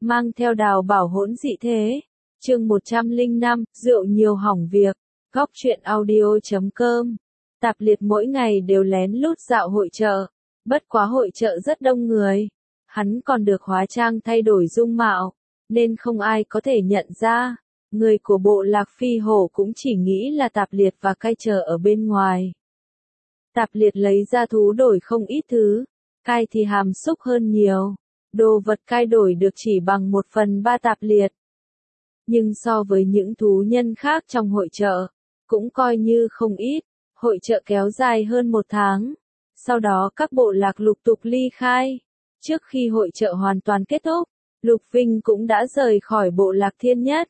mang theo đào bảo hỗn dị thế. Chương 105, rượu nhiều hỏng việc. Góc truyện audio.com. Tạp Liệt mỗi ngày đều lén lút dạo hội chợ. Bất quá hội chợ rất đông người. Hắn còn được hóa trang thay đổi dung mạo, nên không ai có thể nhận ra. Người của bộ lạc Phi Hổ cũng chỉ nghĩ là Tạp Liệt và cai chờ ở bên ngoài. Tạp Liệt lấy ra thú đổi không ít thứ, cai thì hàm xúc hơn nhiều. Đồ vật cai đổi được chỉ bằng 1/3 Tạp Liệt. Nhưng so với những thú nhân khác trong hội chợ, cũng coi như không ít. Hội chợ kéo dài hơn 1 tháng. Sau đó các bộ lạc lục tục ly khai. Trước khi hội chợ hoàn toàn kết thúc, Lục Vinh cũng đã rời khỏi bộ lạc Thiên Nhất.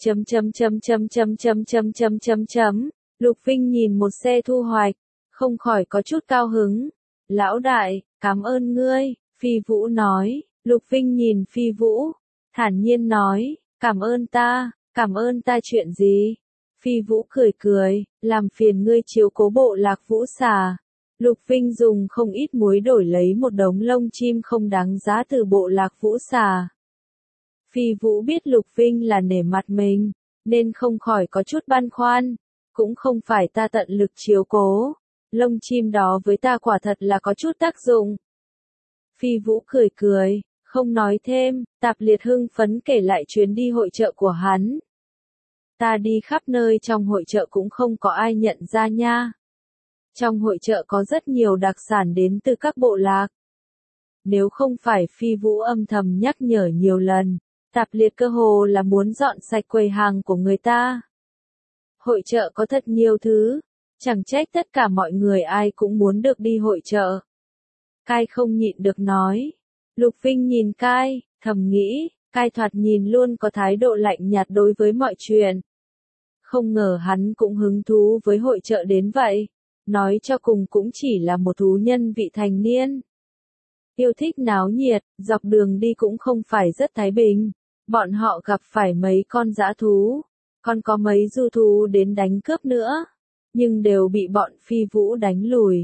Lục Vinh nhìn một xe thu hoạch, không khỏi có chút cao hứng. Lão đại, cảm ơn ngươi, Phi Vũ nói. Lục Vinh nhìn Phi Vũ, thản nhiên nói, cảm ơn ta chuyện gì? Phi Vũ cười cười, làm phiền ngươi chiếu cố bộ lạc Vũ Xà. Lục Vinh dùng không ít muối đổi lấy một đống lông chim không đáng giá từ bộ lạc Vũ Xà. Phi Vũ biết Lục Vinh là nể mặt mình, nên không khỏi có chút băn khoăn. Cũng không phải ta tận lực chiếu cố. Lông chim đó với ta quả thật là có chút tác dụng. Phi Vũ cười cười, không nói thêm. Tạp Liệt hưng phấn kể lại chuyến đi hội chợ của hắn. Ta đi khắp nơi trong hội chợ cũng không có ai nhận ra nha. Trong hội chợ có rất nhiều đặc sản đến từ các bộ lạc. Nếu không phải Phi Vũ âm thầm nhắc nhở nhiều lần, Tạp Liệt cơ hồ là muốn dọn sạch quầy hàng của người ta. Hội chợ có thật nhiều thứ, chẳng trách tất cả mọi người ai cũng muốn được đi hội chợ. Cai không nhịn được nói. Lục Vinh nhìn Cai, thầm nghĩ, Cai thoạt nhìn luôn có thái độ lạnh nhạt đối với mọi chuyện. Không ngờ hắn cũng hứng thú với hội chợ đến vậy. Nói cho cùng cũng chỉ là một thú nhân vị thành niên. Yêu thích náo nhiệt, dọc đường đi cũng không phải rất thái bình. Bọn họ gặp phải mấy con dã thú, còn có mấy du thú đến đánh cướp nữa. Nhưng đều bị bọn Phi Vũ đánh lùi.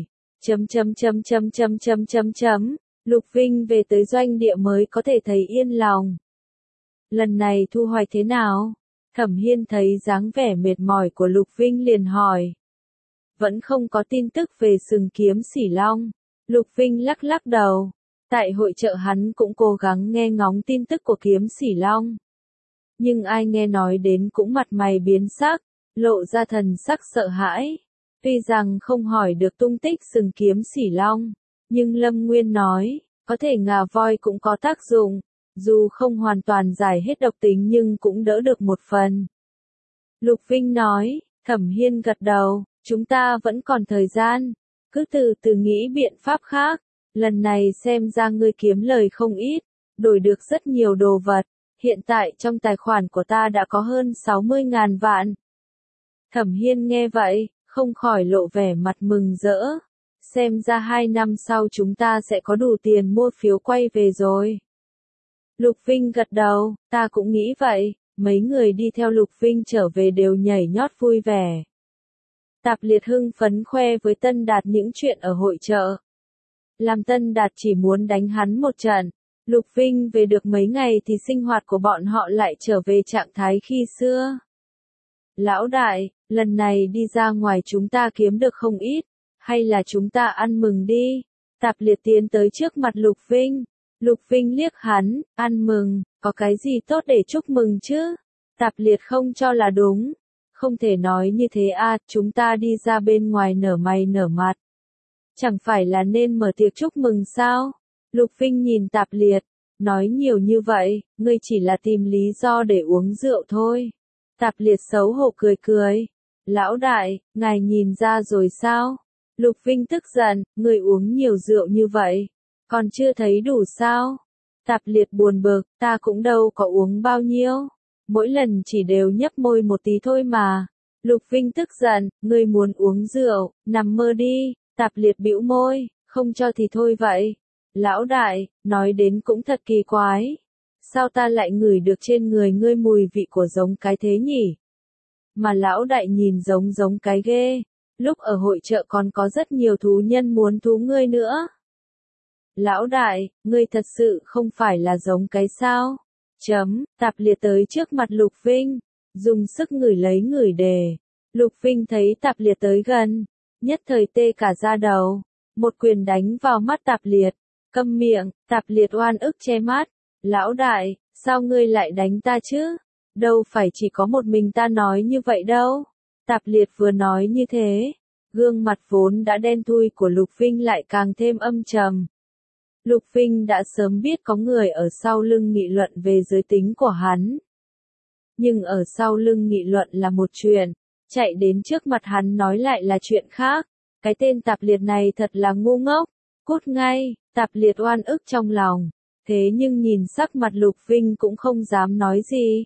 Lục Vinh về tới doanh địa mới có thể thấy yên lòng. Lần này thu hoạch thế nào? Thẩm Hiên thấy dáng vẻ mệt mỏi của Lục Vinh liền hỏi. Vẫn không có tin tức về sừng kiếm xỉ long. Lục Vinh lắc lắc đầu. Tại hội chợ hắn cũng cố gắng nghe ngóng tin tức của kiếm xỉ long. Nhưng ai nghe nói đến cũng mặt mày biến sắc, lộ ra thần sắc sợ hãi. Tuy rằng không hỏi được tung tích sừng kiếm xỉ long, nhưng Lâm Nguyên nói, có thể ngà voi cũng có tác dụng. Dù không hoàn toàn giải hết độc tính nhưng cũng đỡ được một phần. Lục Vinh nói. Thẩm Hiên gật đầu. Chúng ta vẫn còn thời gian, cứ từ từ nghĩ biện pháp khác. Lần này xem ra ngươi kiếm lời không ít, đổi được rất nhiều đồ vật. Hiện tại trong tài khoản của ta đã có hơn 60.000 vạn. Thẩm Hiên nghe vậy, không khỏi lộ vẻ mặt mừng rỡ. Xem ra 2 năm sau chúng ta sẽ có đủ tiền mua phiếu quay về rồi. Lục Vinh gật đầu, ta cũng nghĩ vậy. Mấy người đi theo Lục Vinh trở về đều nhảy nhót vui vẻ. Tạp Liệt hưng phấn khoe với Tân Đạt những chuyện ở hội chợ. Làm Tân Đạt chỉ muốn đánh hắn một trận. Lục Vinh về được mấy ngày thì sinh hoạt của bọn họ lại trở về trạng thái khi xưa. Lão đại, lần này đi ra ngoài chúng ta kiếm được không ít, hay là chúng ta ăn mừng đi? Tạp Liệt tiến tới trước mặt Lục Vinh. Lục Vinh liếc hắn, ăn mừng, có cái gì tốt để chúc mừng chứ? Tạp Liệt không cho là đúng. Không thể nói như thế à, chúng ta đi ra bên ngoài nở mày nở mặt. Chẳng phải là nên mở tiệc chúc mừng sao? Lục Vinh nhìn Tạp Liệt, nói nhiều như vậy, ngươi chỉ là tìm lý do để uống rượu thôi. Tạp Liệt xấu hổ cười cười. Lão đại, ngài nhìn ra rồi sao? Lục Vinh tức giận, ngươi uống nhiều rượu như vậy, còn chưa thấy đủ sao? Tạp Liệt buồn bực, ta cũng đâu có uống bao nhiêu. Mỗi lần chỉ đều nhấp môi một tí thôi mà. Lục Vinh tức giận, ngươi muốn uống rượu, nằm mơ đi. Tạp Liệt bĩu môi, không cho thì thôi vậy. Lão đại, nói đến cũng thật kỳ quái. Sao ta lại ngửi được trên người ngươi mùi vị của giống cái thế nhỉ? Mà lão đại nhìn giống cái ghê. Lúc ở hội chợ còn có rất nhiều thú nhân muốn thú ngươi nữa. Lão đại, ngươi thật sự không phải là giống cái sao? Tạp liệt tới trước mặt Lục Vinh, dùng sức ngửi lấy ngửi đề. Lục Vinh thấy Tạp liệt tới gần, nhất thời tê cả da đầu, một quyền đánh vào mắt Tạp liệt. Câm miệng, Tạp liệt oan ức che mắt. Lão đại, sao ngươi lại đánh ta chứ? Đâu phải chỉ có một mình ta nói như vậy đâu. Tạp liệt vừa nói như thế, gương mặt vốn đã đen thui của Lục Vinh lại càng thêm âm trầm. Lục Vinh đã sớm biết có người ở sau lưng nghị luận về giới tính của hắn. Nhưng ở sau lưng nghị luận là một chuyện, chạy đến trước mặt hắn nói lại là chuyện khác. Cái tên Tạp liệt này thật là ngu ngốc. Cút ngay, Tạp liệt oan ức trong lòng. Thế nhưng nhìn sắc mặt Lục Vinh cũng không dám nói gì.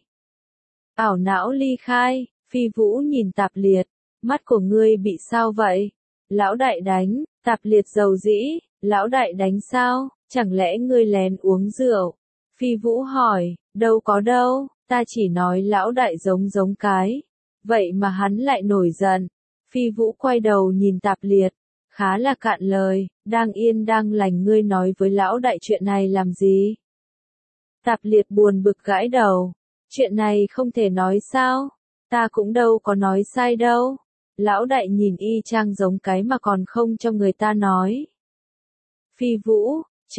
Ảo não ly khai, Phi Vũ nhìn Tạp liệt. Mắt của ngươi bị sao vậy? Lão đại đánh, Tạp liệt dầu dĩ. Lão đại đánh sao? Chẳng lẽ ngươi lén uống rượu? Phi Vũ hỏi, đâu có đâu, ta chỉ nói lão đại giống cái. Vậy mà hắn lại nổi giận. Phi Vũ quay đầu nhìn Tạp liệt, khá là cạn lời, đang yên đang lành ngươi nói với lão đại chuyện này làm gì? Tạp liệt buồn bực gãi đầu, chuyện này không thể nói sao? Ta cũng đâu có nói sai đâu. Lão đại nhìn y chang giống cái mà còn không cho người ta nói. Phi Vũ,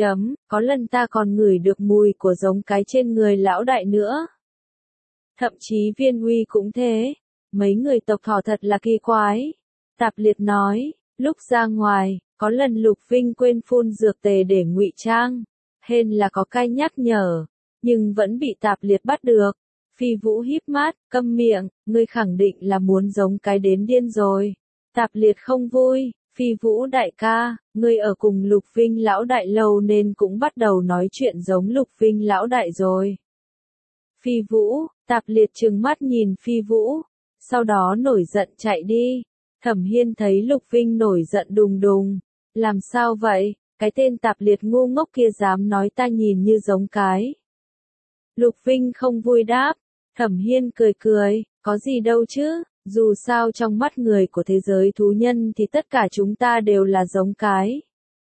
có lần ta còn ngửi được mùi của giống cái trên người lão đại nữa. Thậm chí Viên Uy cũng thế, mấy người tộc Thỏ thật là kỳ quái. Tạp liệt nói, lúc ra ngoài, có lần Lục Vinh quên phun dược tề để ngụy trang, hên là có cai nhắc nhở, nhưng vẫn bị Tạp liệt bắt được. Phi Vũ híp mắt, câm miệng, ngươi khẳng định là muốn giống cái đến điên rồi. Tạp liệt không vui, Phi Vũ đại ca, ngươi ở cùng Lục Vinh lão đại lâu nên cũng bắt đầu nói chuyện giống Lục Vinh lão đại rồi. Phi Vũ, Tạp liệt trừng mắt nhìn Phi Vũ, sau đó nổi giận chạy đi. Thẩm Hiên thấy Lục Vinh nổi giận đùng đùng, làm sao vậy, cái tên Tạp liệt ngu ngốc kia dám nói ta nhìn như giống cái. Lục Vinh không vui đáp, Thẩm Hiên cười cười, có gì đâu chứ, dù sao trong mắt người của thế giới thú nhân thì tất cả chúng ta đều là giống cái.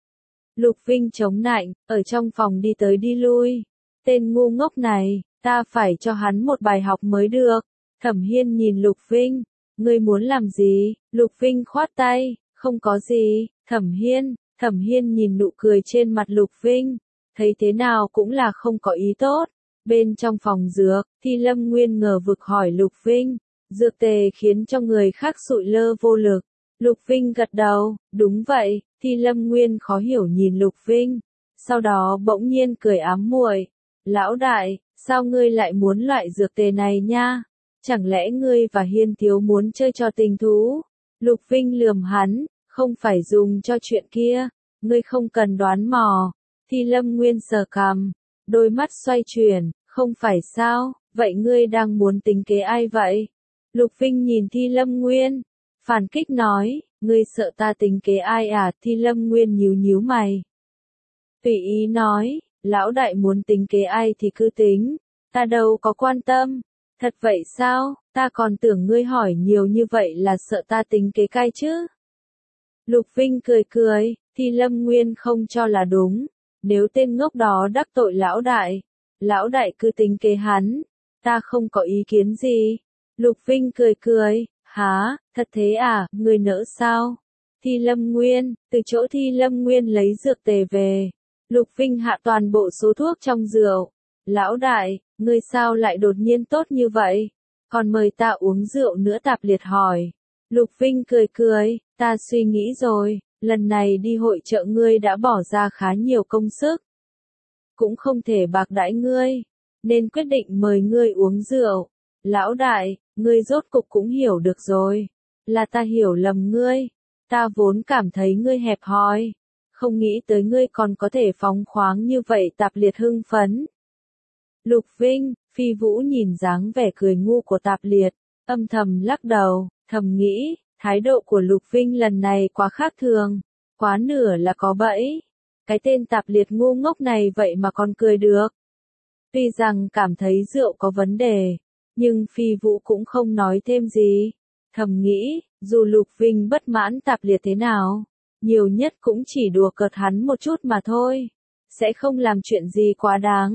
Lục Vinh chống nạnh, ở trong phòng đi tới đi lui, tên ngu ngốc này, ta phải cho hắn một bài học mới được. Thẩm Hiên nhìn Lục Vinh, ngươi muốn làm gì? Lục Vinh khoát tay, không có gì. Thẩm Hiên nhìn nụ cười trên mặt Lục Vinh, thấy thế nào cũng là không có ý tốt. Bên trong phòng dược, Thi Lâm Nguyên ngờ vực hỏi Lục Vinh, dược tề khiến cho người khác sụi lơ vô lực. Lục Vinh gật đầu, đúng vậy. Thi Lâm Nguyên khó hiểu nhìn Lục Vinh, sau đó bỗng nhiên cười ám muội, lão đại, sao ngươi lại muốn loại dược tề này nha? Chẳng lẽ ngươi và Hiên thiếu muốn chơi trò tình thú? Lục Vinh lườm hắn, không phải dùng cho chuyện kia, ngươi không cần đoán mò. Thi Lâm Nguyên sờ cằm, đôi mắt xoay chuyển, không phải sao, vậy ngươi đang muốn tính kế ai vậy? Lục Vinh nhìn Thi Lâm Nguyên, phản kích nói, ngươi sợ ta tính kế ai à? Thi Lâm Nguyên nhíu mày. Tùy ý nói, lão đại muốn tính kế ai thì cứ tính, ta đâu có quan tâm. Thật vậy sao, ta còn tưởng ngươi hỏi nhiều như vậy là sợ ta tính kế cai chứ. Lục Vinh cười, Thi Lâm Nguyên không cho là đúng, nếu tên ngốc đó đắc tội lão đại cứ tính kế hắn, ta không có ý kiến gì. Lục Vinh cười, hả, thật thế à, ngươi nỡ sao? Thi Lâm Nguyên, từ chỗ Thi Lâm Nguyên lấy dược tề về, Lục Vinh hạ toàn bộ số thuốc trong rượu. Lão đại, ngươi sao lại đột nhiên tốt như vậy? Còn mời ta uống rượu nữa? Tạp liệt hỏi. Lục Vinh cười, ta suy nghĩ rồi, lần này đi hội chợ ngươi đã bỏ ra khá nhiều công sức. Cũng không thể bạc đãi ngươi, nên quyết định mời ngươi uống rượu. Lão đại, ngươi rốt cục cũng hiểu được rồi, là ta hiểu lầm ngươi, ta vốn cảm thấy ngươi hẹp hòi, không nghĩ tới ngươi còn có thể phóng khoáng như vậy. Tạp liệt hưng phấn. Lục Vinh, Phi Vũ nhìn dáng vẻ cười ngu của Tạp liệt, âm thầm lắc đầu, thầm nghĩ, thái độ của Lục Vinh lần này quá khác thường, quá nửa là có bẫy. Cái tên Tạp liệt ngu ngốc này vậy mà còn cười được. Tuy rằng cảm thấy rượu có vấn đề, nhưng Phi Vũ cũng không nói thêm gì. Thầm nghĩ, dù Lục Vinh bất mãn Tạp liệt thế nào, nhiều nhất cũng chỉ đùa cợt hắn một chút mà thôi, sẽ không làm chuyện gì quá đáng.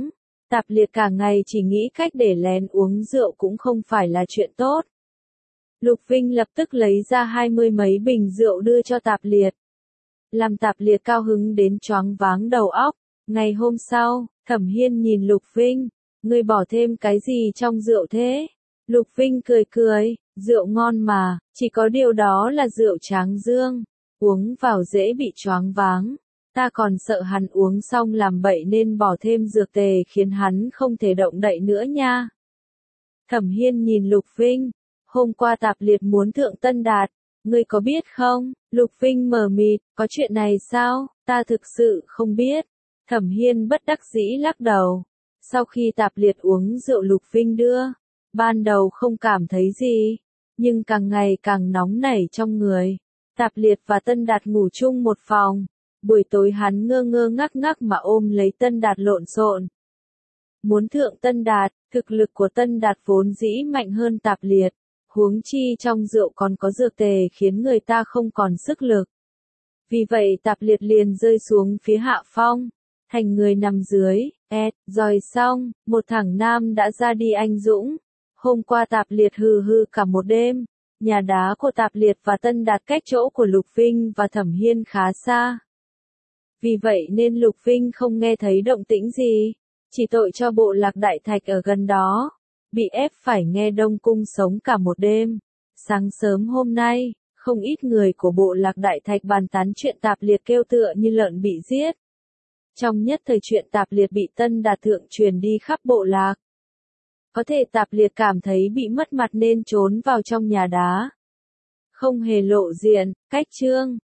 Tạp Liệt cả ngày chỉ nghĩ cách để lén uống rượu cũng không phải là chuyện tốt. Lục Vinh lập tức lấy ra 20 mấy bình rượu đưa cho Tạp Liệt. Làm Tạp Liệt cao hứng đến choáng váng đầu óc. Ngày hôm sau, Thẩm Hiên nhìn Lục Vinh, ngươi bỏ thêm cái gì trong rượu thế? Lục Vinh cười cười, rượu ngon mà, chỉ có điều đó là rượu Tráng Dương, uống vào dễ bị choáng váng. Ta còn sợ hắn uống xong làm bậy nên bỏ thêm dược tề khiến hắn không thể động đậy nữa nha. Thẩm Hiên nhìn Lục Vinh, hôm qua Tạp Liệt muốn thượng Tân Đạt, ngươi có biết không? Lục Vinh mờ mịt, có chuyện này sao? Ta thực sự không biết. Thẩm Hiên bất đắc dĩ lắc đầu. Sau khi Tạp Liệt uống rượu Lục Vinh đưa, ban đầu không cảm thấy gì, nhưng càng ngày càng nóng nảy trong người. Tạp Liệt và Tân Đạt ngủ chung một phòng. Buổi tối hắn ngơ ngơ ngác ngác mà ôm lấy Tân Đạt lộn xộn. Muốn thượng Tân Đạt, thực lực của Tân Đạt vốn dĩ mạnh hơn Tạp Liệt, huống chi trong rượu còn có dược tề khiến người ta không còn sức lực. Vì vậy Tạp Liệt liền rơi xuống phía hạ phong, thành người nằm dưới, rồi xong, một thằng nam đã ra đi anh dũng. Hôm qua Tạp Liệt hừ hừ cả một đêm, nhà đá của Tạp Liệt và Tân Đạt cách chỗ của Lục Vinh và Thẩm Hiên khá xa. Vì vậy nên Lục Vinh không nghe thấy động tĩnh gì, chỉ tội cho bộ lạc Đại Thạch ở gần đó, bị ép phải nghe Đông Cung sống cả một đêm. Sáng sớm hôm nay, không ít người của bộ lạc Đại Thạch bàn tán chuyện Tạp Liệt kêu tựa như lợn bị giết. Trong nhất thời chuyện Tạp Liệt bị Tân Đạt thượng truyền đi khắp bộ lạc. Có thể Tạp Liệt cảm thấy bị mất mặt nên trốn vào trong nhà đá. Không hề lộ diện, cách chương.